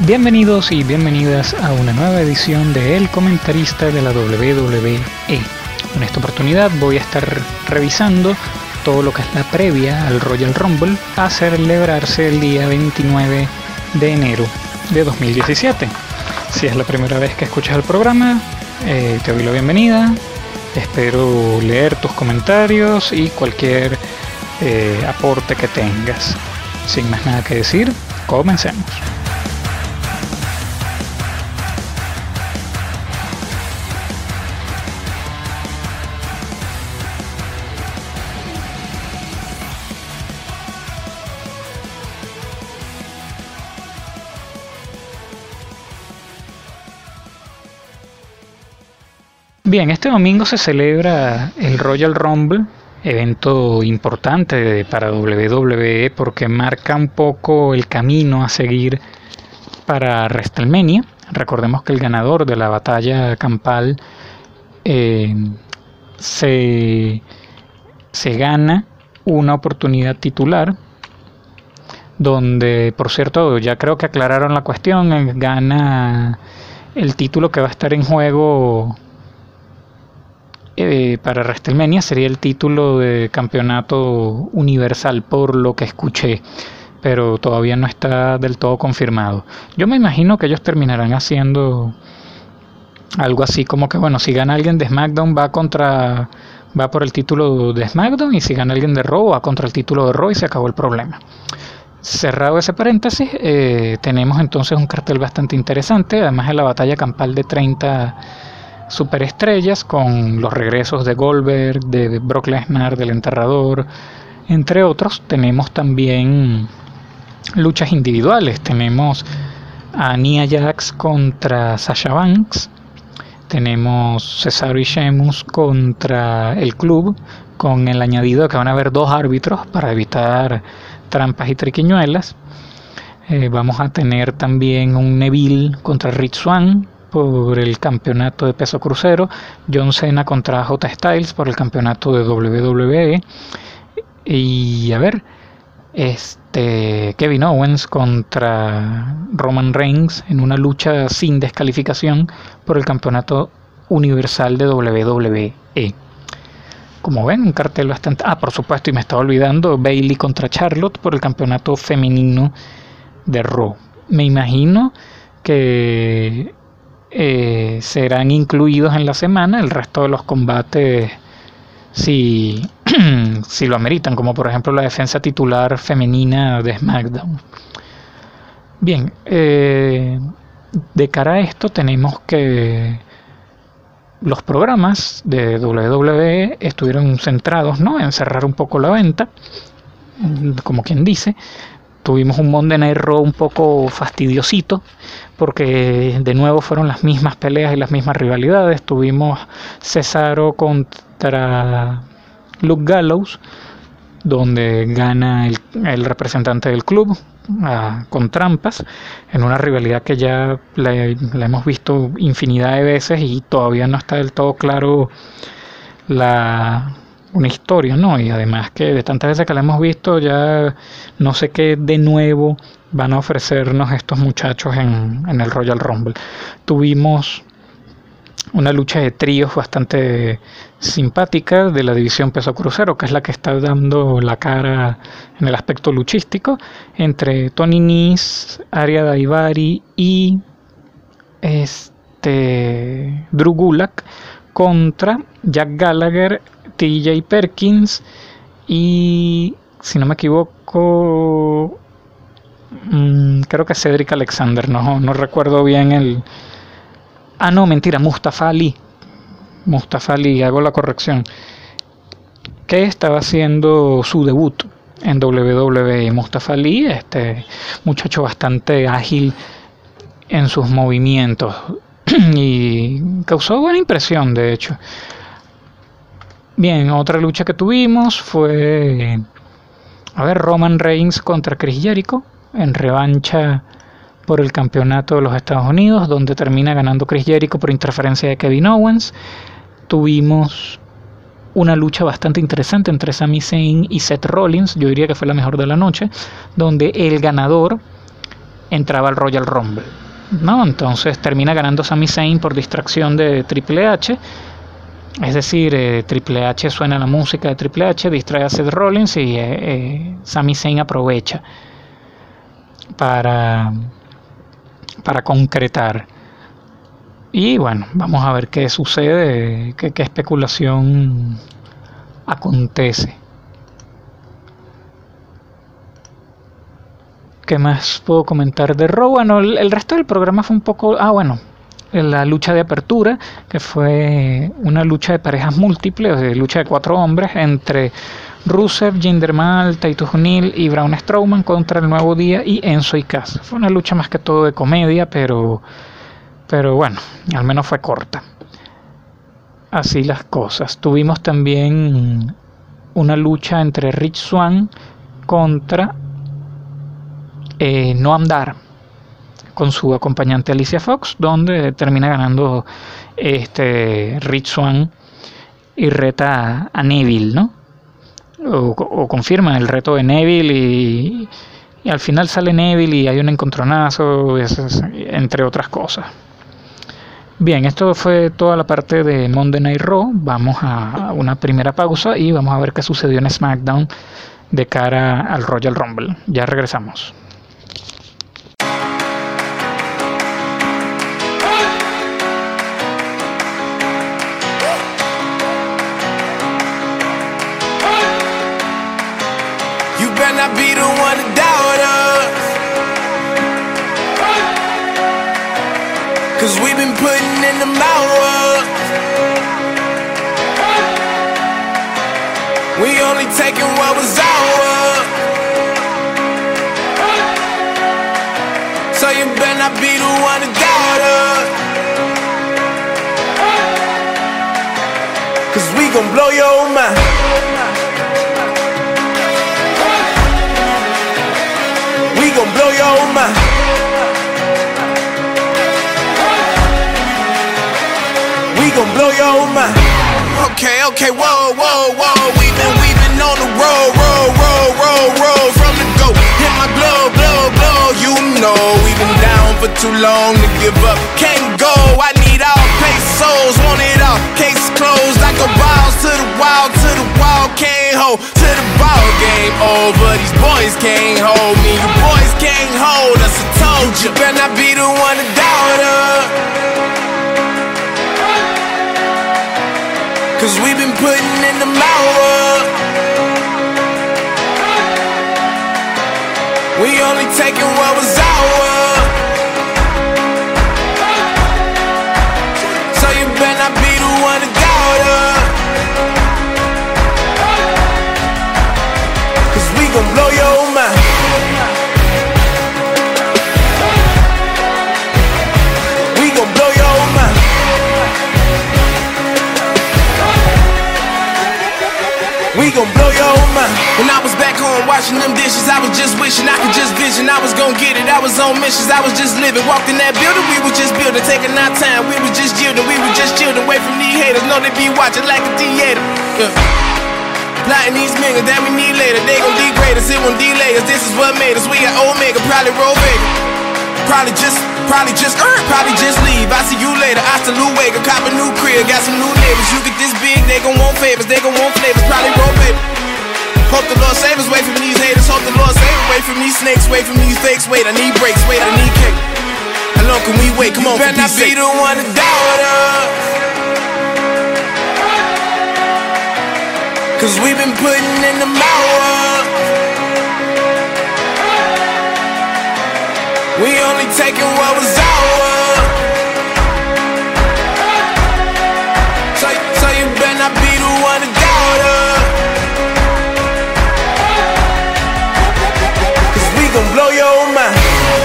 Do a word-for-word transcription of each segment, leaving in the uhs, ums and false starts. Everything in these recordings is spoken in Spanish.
Bienvenidos y bienvenidas a una nueva edición de El Comentarista de la W W E. En esta oportunidad voy a estar revisando todo lo que es la previa al Royal Rumble a celebrarse el día veintinueve de enero de dos mil diecisiete. Si es la primera vez que escuchas el programa, eh, te doy la bienvenida. Espero leer tus comentarios y cualquier eh, aporte que tengas. Sin más nada que decir, comencemos. Bien, este domingo se celebra el Royal Rumble, evento importante para W W E porque marca un poco el camino a seguir para WrestleMania. Recordemos que el ganador de la batalla campal eh, se, se gana una oportunidad titular, donde, por cierto, ya creo que aclararon la cuestión, gana el título que va a estar en juego Eh, para WrestleMania, sería el título de campeonato universal, por lo que escuché, pero todavía no está del todo confirmado. Yo me imagino que ellos terminarán haciendo algo así como que, bueno, si gana alguien de SmackDown va contra va por el título de SmackDown, y si gana alguien de Raw va contra el título de Raw, y se acabó el problema. Cerrado ese paréntesis, eh, tenemos entonces un cartel bastante interesante, además de la batalla campal de treinta superestrellas, con los regresos de Goldberg, de Brock Lesnar, del Enterrador, entre otros. Tenemos también luchas individuales. Tenemos a Nia Jax contra Sasha Banks, tenemos Cesaro y Sheamus contra el club, con el añadido de que van a haber dos árbitros para evitar trampas y triquiñuelas. Eh, vamos a tener también un Neville contra Rich Swann por el campeonato de peso crucero, John Cena contra J Styles por el campeonato de W W E, y a ver, este Kevin Owens contra Roman Reigns en una lucha sin descalificación por el campeonato universal de W W E. Como ven, un cartel bastante... Ah, por supuesto, y me estaba olvidando, Bayley contra Charlotte por el campeonato femenino de Raw. Me imagino que Eh, serán incluidos en la semana el resto de los combates si, si lo ameritan, como por ejemplo la defensa titular femenina de SmackDown. Bien, eh, de cara a esto tenemos que los programas de W W E estuvieron centrados, ¿no?, en cerrar un poco la venta, como quien dice. Tuvimos un Monday Night Raw un poco fastidiosito, porque de nuevo fueron las mismas peleas y las mismas rivalidades. Tuvimos Cesaro contra Luke Gallows, donde gana el, el representante del club uh, con trampas, en una rivalidad que ya la, la hemos visto infinidad de veces y todavía no está del todo claro la... una historia, ¿no? Y además que de tantas veces que la hemos visto, ya no sé qué de nuevo van a ofrecernos estos muchachos en, en el Royal Rumble. Tuvimos una lucha de tríos bastante simpática de la división peso crucero, que es la que está dando la cara en el aspecto luchístico, entre Tony Nese, Ariya Daivari y este Drew Gulak contra Jack Gallagher, T J Perkins y, si no me equivoco, mmm, creo que Cedric Alexander, no, no recuerdo bien el... Ah, no, mentira, Mustafa Ali. Mustafa Ali, hago la corrección. Que estaba haciendo su debut en W W E. Mustafa Ali, este muchacho bastante ágil en sus movimientos y causó buena impresión, de hecho. Bien, otra lucha que tuvimos fue, a ver, Roman Reigns contra Chris Jericho en revancha por el campeonato de los Estados Unidos, donde termina ganando Chris Jericho por interferencia de Kevin Owens. Tuvimos una lucha bastante interesante entre Sami Zayn y Seth Rollins, yo diría que fue la mejor de la noche, donde el ganador entraba al Royal Rumble, ¿no? Entonces termina ganando Sami Zayn por distracción de Triple H. Es decir, eh, Triple H suena la música de Triple H, distrae a Seth Rollins y eh, eh, Sami Zayn aprovecha para, para concretar. Y bueno, vamos a ver qué sucede, qué, qué especulación acontece. ¿Qué más puedo comentar de Raw? Bueno, el, el resto del programa fue un poco... Ah, bueno, la lucha de apertura, que fue una lucha de parejas múltiples, de lucha de cuatro hombres, entre Rusev, Jinder Mahal, Titus O'Neil y Braun Strowman contra el Nuevo Día y Enzo y Cass. Fue una lucha más que todo de comedia, pero, pero bueno, al menos fue corta. Así las cosas. Tuvimos también una lucha entre Rich Swann contra eh, Noam Dar, con su acompañante Alicia Fox, donde termina ganando este Rich Swann y reta a, a Neville, ¿no? O, o confirma el reto de Neville y, y al final sale Neville y hay un encontronazo, entre otras cosas. Bien, esto fue toda la parte de Monday Night Raw. Vamos a una primera pausa y vamos a ver qué sucedió en SmackDown de cara al Royal Rumble. Ya regresamos. I be the one to doubt us, cause we've been putting in the hours. We only taking what was ours, so you better not be the one to doubt us, cause we gon' blow your mind. We gon' blow your mind. We gon' blow your mind. Okay, okay, whoa, whoa, whoa. We been, we been on the road, road, road, road, road from the go. Hit my blow, blow, blow. You know we been down for too long to give up. Can't go. I need all pesos, want it all. Case closed. I go balls to the wall, to the wall. Can't hold to the ball. Game over. These boys can't hold me. You boys can't hold us. I told you. Better not be the one to doubt us, cause we been putting in the hours. We only taking what was ours, so you better not be the one to doubt us, cause we gon' blow your mind. We gon' blow your mind. We gon' blow your mind. When I was back home washing them dishes, I was just wishing I could just vision. I was gon' get it, I was on missions, I was just living. Walked in that building, we was just building, taking our time. We was just yielding, we was just chillin', away from these haters. Know they be watching like a theater. Yeah. Plotting these niggas that we need later. They gon' degrade us, it won't delay us. This is what made us. We got Omega, probably roll Vega. Probably just, probably just, er, probably just leave. I see you later. Hasta Luego, cop a new crib, got some new neighbors. You get this big, they gon' want favors, they gon' want flavors. Probably roll baby. Hope the Lord save us, wait from these haters. Hope the Lord save us, wait from these snakes, wait from these fakes. Wait, I need breaks, wait, I need cake. How long can we wait? Come on, better not be the one to doubt us, cause we been putting in the hours. We only taking what was ours, so, so you better not be the one to doubt us, cause we gon' blow your mind.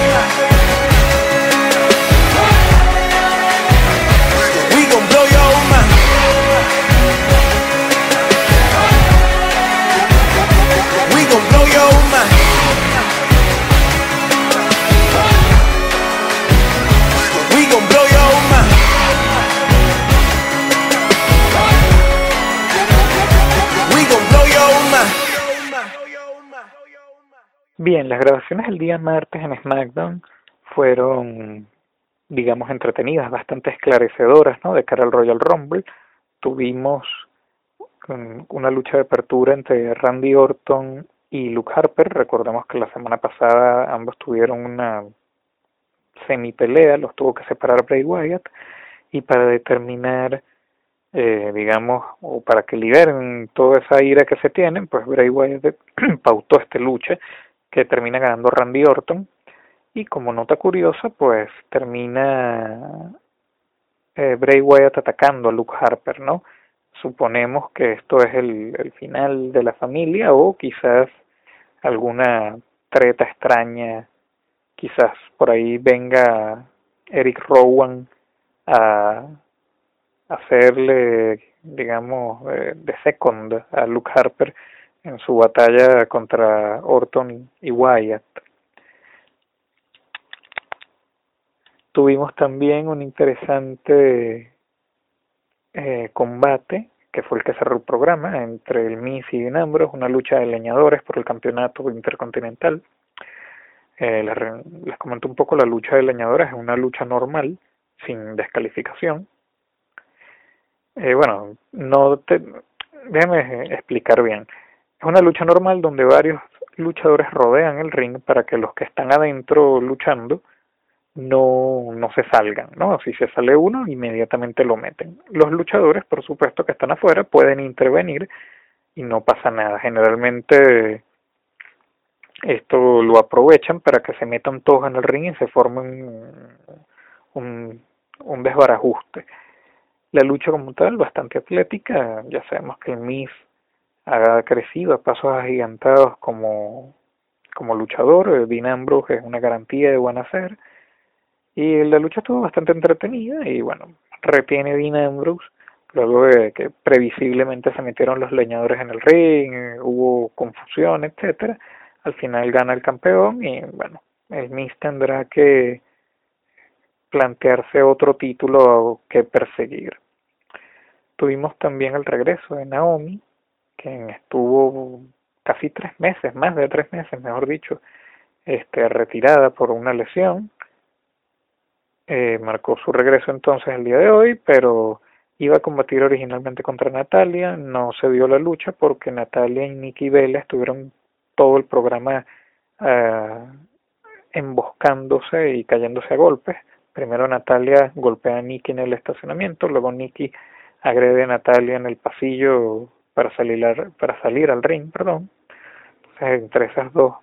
We gon' blow your mind. We gon' blow your mind. Bien, las grabaciones el día martes en SmackDown fueron, digamos, entretenidas, bastante esclarecedoras, ¿no? De cara al Royal Rumble. Tuvimos um, una lucha de apertura entre Randy Orton y Luke Harper. Recordemos que la semana pasada ambos tuvieron una semi-pelea, los tuvo que separar Bray Wyatt, y para determinar, eh, digamos, o para que liberen toda esa ira que se tienen, pues Bray Wyatt pautó esta lucha que termina ganando Randy Orton, y como nota curiosa, pues termina eh, Bray Wyatt atacando a Luke Harper, ¿no? Suponemos que esto es el, el final de la familia, o quizás alguna treta extraña, quizás por ahí venga Eric Rowan a hacerle, digamos, eh, de second a Luke Harper en su batalla contra Orton y Wyatt. Tuvimos también un interesante eh, combate, que fue el que cerró el programa, entre el Miz y Dean Ambrose, una lucha de leñadores por el campeonato intercontinental. Eh, les, les comento un poco, la lucha de leñadores es una lucha normal, sin descalificación. Eh, bueno, no te, déjame explicar bien. Es una lucha normal donde varios luchadores rodean el ring para que los que están adentro luchando no, no se salgan, ¿no? Si se sale uno, inmediatamente lo meten. Los luchadores, por supuesto, que están afuera, pueden intervenir y no pasa nada. Generalmente esto lo aprovechan para que se metan todos en el ring y se forme un, un, un desbarajuste. La lucha como tal, bastante atlética, ya sabemos que el Miz ha crecido a pasos agigantados como, como luchador. Dean Ambrose es una garantía de buen hacer, y la lucha estuvo bastante entretenida, y bueno, retiene Dean Ambrose luego de que previsiblemente se metieron los leñadores en el ring, hubo confusión, etcétera. Al final gana el campeón, y bueno, el Miz tendrá que plantearse otro título que perseguir. Tuvimos también el regreso de Naomi, quien estuvo casi tres meses, más de tres meses, mejor dicho, este, retirada por una lesión. Eh, marcó su regreso entonces el día de hoy, pero iba a combatir originalmente contra Natalia. No se dio la lucha porque Natalia y Nikki Bella estuvieron todo el programa uh, emboscándose y cayéndose a golpes. Primero Natalia golpea a Nikki en el estacionamiento, luego Nikki agrede a Natalia en el pasillo para salir, a, para salir al ring, perdón. Entonces, entre esas dos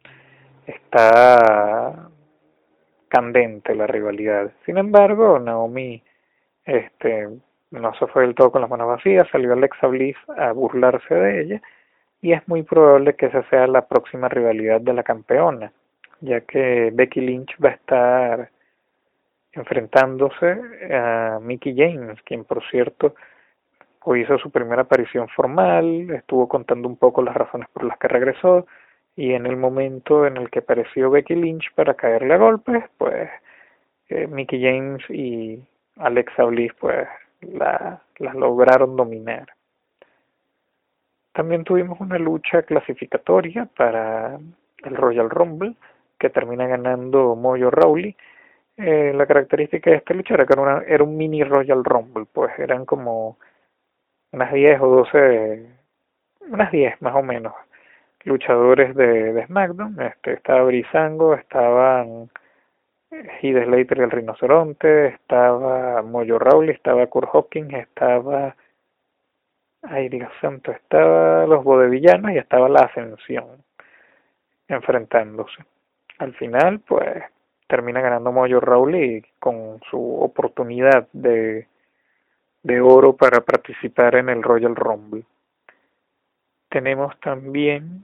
está candente la rivalidad. Sin embargo, Naomi este no se fue del todo con las manos vacías, salió Alexa Bliss a burlarse de ella, y es muy probable que esa sea la próxima rivalidad de la campeona, ya que Becky Lynch va a estar enfrentándose a Mickie James, quien por cierto hoy hizo su primera aparición formal, estuvo contando un poco las razones por las que regresó, y en el momento en el que apareció Becky Lynch para caerle a golpes, pues eh, Mickie James y Alexa Bliss pues la, la lograron dominar. También tuvimos una lucha clasificatoria para el Royal Rumble, que termina ganando Mojo Rawley. Eh, la característica de esta lucha era que era, una, era un mini Royal Rumble, pues eran como unas diez o doce, unas diez más o menos, luchadores de, de SmackDown. Este, estaba Breezango, estaban Heath Slater y el Rinoceronte, estaba Mojo Rawley, estaba Kurt Hawkins, estaba, ay Dios santo, estaba los Bodevillanos y estaba la Ascensión enfrentándose. Al final, pues, termina ganando Mojo Rawley con su oportunidad de, de oro para participar en el Royal Rumble. Tenemos también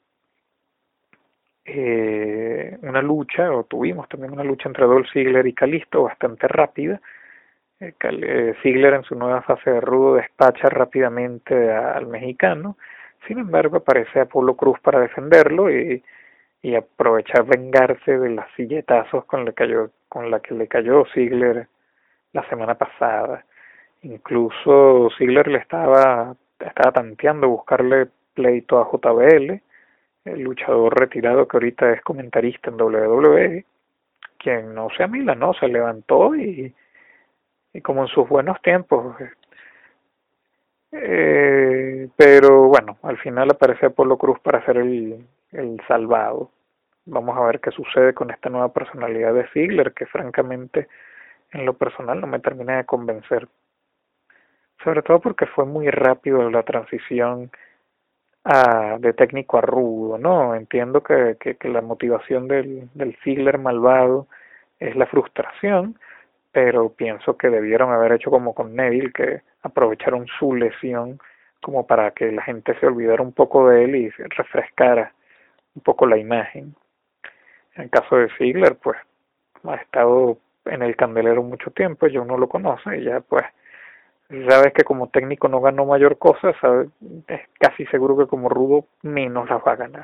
eh, una lucha, o tuvimos también una lucha entre Dolph Ziggler y Kalisto bastante rápida. Eh, eh, Ziggler en su nueva fase de rudo despacha rápidamente a, al mexicano. Sin embargo, aparece Apolo Cruz para defenderlo y, y aprovechar vengarse de las silletazos con, le cayó, con la que le cayó Ziggler la semana pasada. Incluso Ziggler le estaba, estaba tanteando buscarle pleito a J B L, el luchador retirado que ahorita es comentarista en W W E, quien no se amilanó, se levantó y, y como en sus buenos tiempos. Eh, pero bueno, al final aparece Apolo Cruz para ser el, el salvado. Vamos a ver qué sucede con esta nueva personalidad de Ziggler, que francamente en lo personal no me termina de convencer. Sobre todo porque fue muy rápido la transición a, de técnico a rudo, ¿no? Entiendo que, que, que la motivación del, del Ziggler malvado es la frustración, pero pienso que debieron haber hecho como con Neville, que aprovecharon su lesión como para que la gente se olvidara un poco de él y se refrescara un poco la imagen. En el caso de Ziggler, pues ha estado en el candelero mucho tiempo, ya uno lo conoce y ya pues sabes que como técnico no ganó mayor cosa, sabe, es casi seguro que como rudo menos las va a ganar.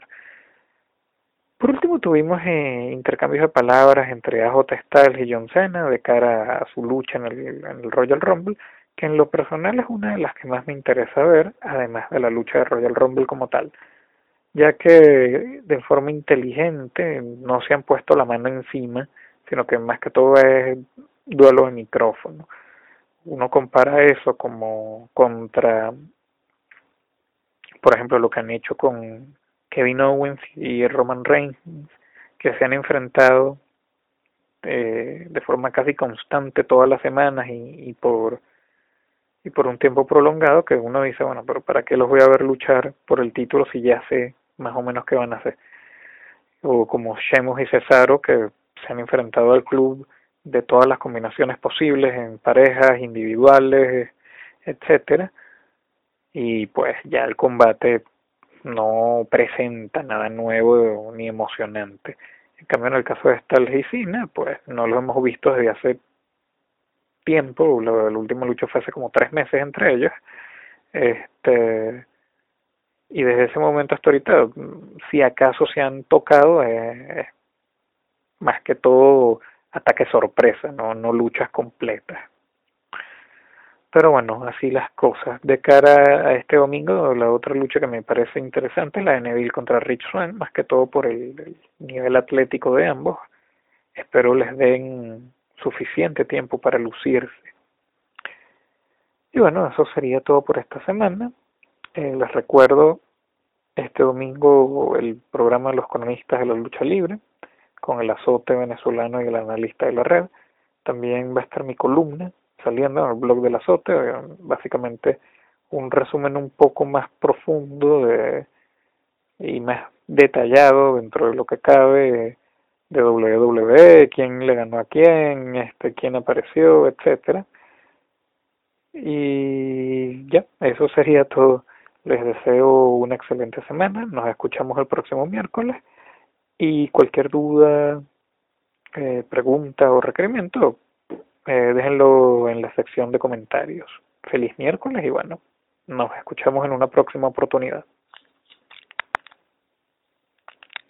Por último tuvimos eh, intercambios de palabras entre A J Styles y John Cena de cara a su lucha en el, en el Royal Rumble, que en lo personal es una de las que más me interesa ver, además de la lucha de Royal Rumble como tal, ya que de forma inteligente no se han puesto la mano encima, sino que más que todo es duelo de micrófono. Uno compara eso como contra, por ejemplo, lo que han hecho con Kevin Owens y Roman Reigns, que se han enfrentado eh, de forma casi constante todas las semanas y, y por y por un tiempo prolongado, que uno dice, bueno, pero ¿para qué los voy a ver luchar por el título si ya sé más o menos qué van a hacer? O como Sheamus y Cesaro, que se han enfrentado al club de todas las combinaciones posibles en parejas, individuales, etcétera, y pues ya el combate no presenta nada nuevo ni emocionante. En cambio, en el caso de Styles y Cena, pues no lo hemos visto desde hace tiempo. La, la última lucha fue hace como tres meses entre ellos. Este y desde ese momento hasta ahorita, si acaso se han tocado, eh, más que todo ataque sorpresa, no, no luchas completas. Pero bueno, así las cosas. De cara a este domingo, la otra lucha que me parece interesante es la de Neville contra Rich Swann, más que todo por el, el nivel atlético de ambos. Espero les den suficiente tiempo para lucirse. Y bueno, eso sería todo por esta semana. Eh, les recuerdo este domingo el programa de los cronistas de la lucha libre, con el azote venezolano y el analista de la red. También va a estar mi columna saliendo en el blog del azote, básicamente un resumen un poco más profundo de, y más detallado dentro de lo que cabe de W W E, quién le ganó a quién, este, quién apareció, etcétera. Y ya, eso sería todo. Les deseo una excelente semana, nos escuchamos el próximo miércoles y cualquier duda, eh, pregunta o requerimiento, eh, déjenlo en la sección de comentarios. Feliz miércoles y bueno, nos escuchamos en una próxima oportunidad.